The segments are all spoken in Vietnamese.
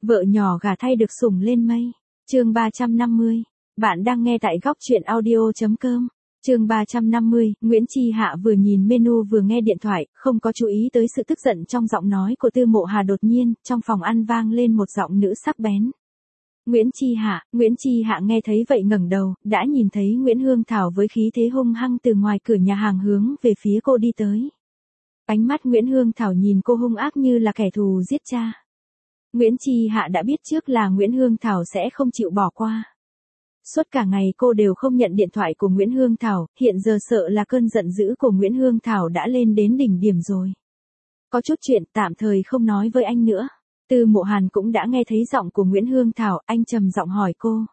Vợ nhỏ gả thay được sủng lên mây. Chương 350. Bạn đang nghe tại góc truyện audio.com. Chương 350, Nguyễn Chi Hạ vừa nhìn menu vừa nghe điện thoại, không có chú ý tới sự tức giận trong giọng nói của Tư Mộ Hà. Đột nhiên, trong phòng ăn vang lên một giọng nữ sắc bén. Nguyễn Chi Hạ nghe thấy vậy ngẩng đầu, đã nhìn thấy Nguyễn Hương Thảo với khí thế hung hăng từ ngoài cửa nhà hàng hướng về phía cô đi tới. Ánh mắt Nguyễn Hương Thảo nhìn cô hung ác như là kẻ thù giết cha. Nguyễn Chi Hạ đã biết trước là Nguyễn Hương Thảo sẽ không chịu bỏ qua. Suốt cả ngày cô đều không nhận điện thoại của Nguyễn Hương Thảo, hiện giờ sợ là cơn giận dữ của Nguyễn Hương Thảo đã lên đến đỉnh điểm rồi. Có chút chuyện tạm thời không nói với anh nữa. Tư Mộ Hàn cũng đã nghe thấy giọng của Nguyễn Hương Thảo, anh trầm giọng hỏi cô.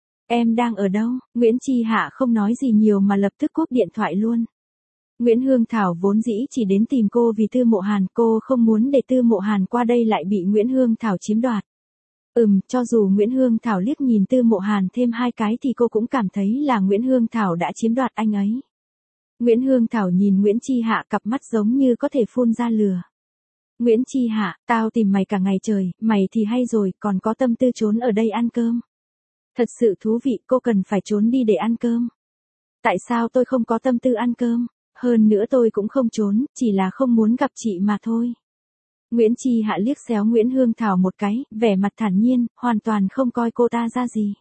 Em đang ở đâu? Nguyễn Chi Hạ không nói gì nhiều mà lập tức cúp điện thoại luôn. Nguyễn Hương Thảo vốn dĩ chỉ đến tìm cô vì Tư Mộ Hàn, cô không muốn để Tư Mộ Hàn qua đây lại bị Nguyễn Hương Thảo chiếm đoạt. Cho dù Nguyễn Hương Thảo liếc nhìn Tư Mộ Hàn thêm hai cái thì cô cũng cảm thấy là Nguyễn Hương Thảo đã chiếm đoạt anh ấy. Nguyễn Hương Thảo nhìn Nguyễn Chi Hạ, cặp mắt giống như có thể phun ra lửa. Nguyễn Chi Hạ, tao tìm mày cả ngày trời, mày thì hay rồi, còn có tâm tư trốn ở đây ăn cơm. Thật sự thú vị, cô cần phải trốn đi để ăn cơm. Tại sao tôi không có tâm tư ăn cơm? Hơn nữa tôi cũng không trốn, chỉ là không muốn gặp chị mà thôi. Nguyễn Chi Hạ liếc xéo Nguyễn Hương Thảo một cái, vẻ mặt thản nhiên, hoàn toàn không coi cô ta ra gì.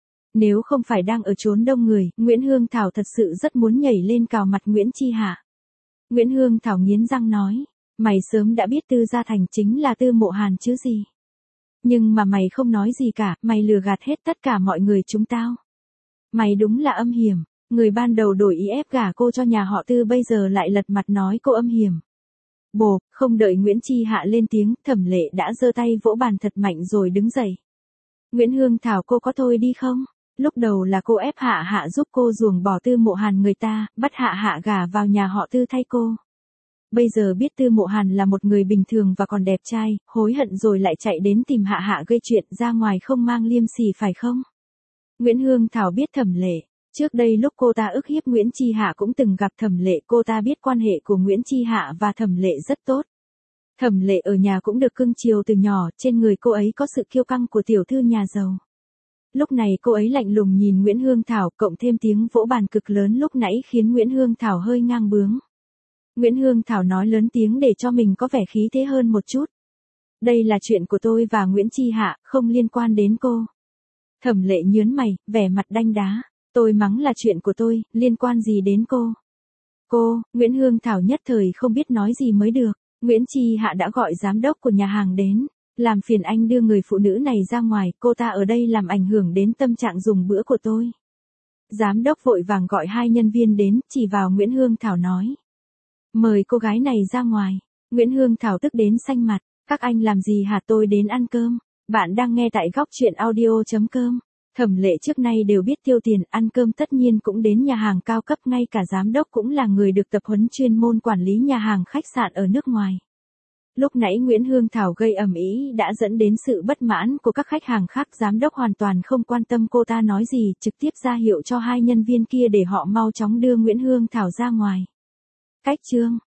Nếu không phải đang ở chốn đông người, Nguyễn Hương Thảo thật sự rất muốn nhảy lên cào mặt Nguyễn Chi Hạ. Nguyễn Hương Thảo nghiến răng nói, mày sớm đã biết Tư Gia Thành chính là Tư Mộ Hàn chứ gì. Nhưng mà mày không nói gì cả, mày lừa gạt hết tất cả mọi người chúng tao. Mày đúng là âm hiểm, người ban đầu đổi ý ép gả cô cho nhà họ Tư bây giờ lại lật mặt nói cô âm hiểm. Bồ, không đợi Nguyễn Chi Hạ lên tiếng, Thẩm Lệ đã giơ tay vỗ bàn thật mạnh rồi đứng dậy. Nguyễn Hương Thảo, cô có thôi đi không? Lúc đầu là cô ép Hạ Hạ giúp cô ruồng bỏ Tư Mộ Hàn người ta, bắt Hạ Hạ gả vào nhà họ Tư thay cô. Bây giờ biết Tư Mộ Hàn là một người bình thường và còn đẹp trai, hối hận rồi lại chạy đến tìm Hạ Hạ gây chuyện, ra ngoài không mang liêm sỉ phải không? Nguyễn Hương Thảo biết Thẩm Lệ. Trước đây lúc cô ta ức hiếp Nguyễn Chi Hạ cũng từng gặp Thẩm Lệ, cô ta biết quan hệ của Nguyễn Chi Hạ và Thẩm Lệ rất tốt. Thẩm Lệ ở nhà cũng được cưng chiều từ nhỏ, trên người cô ấy có sự kiêu căng của tiểu thư nhà giàu. Lúc này cô ấy lạnh lùng nhìn Nguyễn Hương Thảo, cộng thêm tiếng vỗ bàn cực lớn lúc nãy khiến Nguyễn Hương Thảo hơi ngang bướng. Nguyễn Hương Thảo nói lớn tiếng để cho mình có vẻ khí thế hơn một chút. Đây là chuyện của tôi và Nguyễn Chi Hạ, không liên quan đến cô. Thẩm Lệ nhớn mày, vẻ mặt đanh đá. Tôi mắng là chuyện của tôi, liên quan gì đến cô? Cô, Nguyễn Hương Thảo nhất thời không biết nói gì mới được. Nguyễn Chi Hạ đã gọi giám đốc của nhà hàng đến. Làm phiền anh đưa người phụ nữ này ra ngoài, cô ta ở đây làm ảnh hưởng đến tâm trạng dùng bữa của tôi. Giám đốc vội vàng gọi hai nhân viên đến, chỉ vào Nguyễn Hương Thảo nói. Mời cô gái này ra ngoài. Nguyễn Hương Thảo tức đến xanh mặt. Các anh làm gì hả? Tôi đến ăn cơm. Bạn đang nghe tại góc truyện audio.com. Thẩm Lệ trước nay đều biết tiêu tiền, ăn cơm tất nhiên cũng đến nhà hàng cao cấp, ngay cả giám đốc cũng là người được tập huấn chuyên môn quản lý nhà hàng khách sạn ở nước ngoài. Lúc nãy Nguyễn Hương Thảo gây ầm ĩ đã dẫn đến sự bất mãn của các khách hàng khác, giám đốc hoàn toàn không quan tâm cô ta nói gì, trực tiếp ra hiệu cho hai nhân viên kia để họ mau chóng đưa Nguyễn Hương Thảo ra ngoài. Cách chương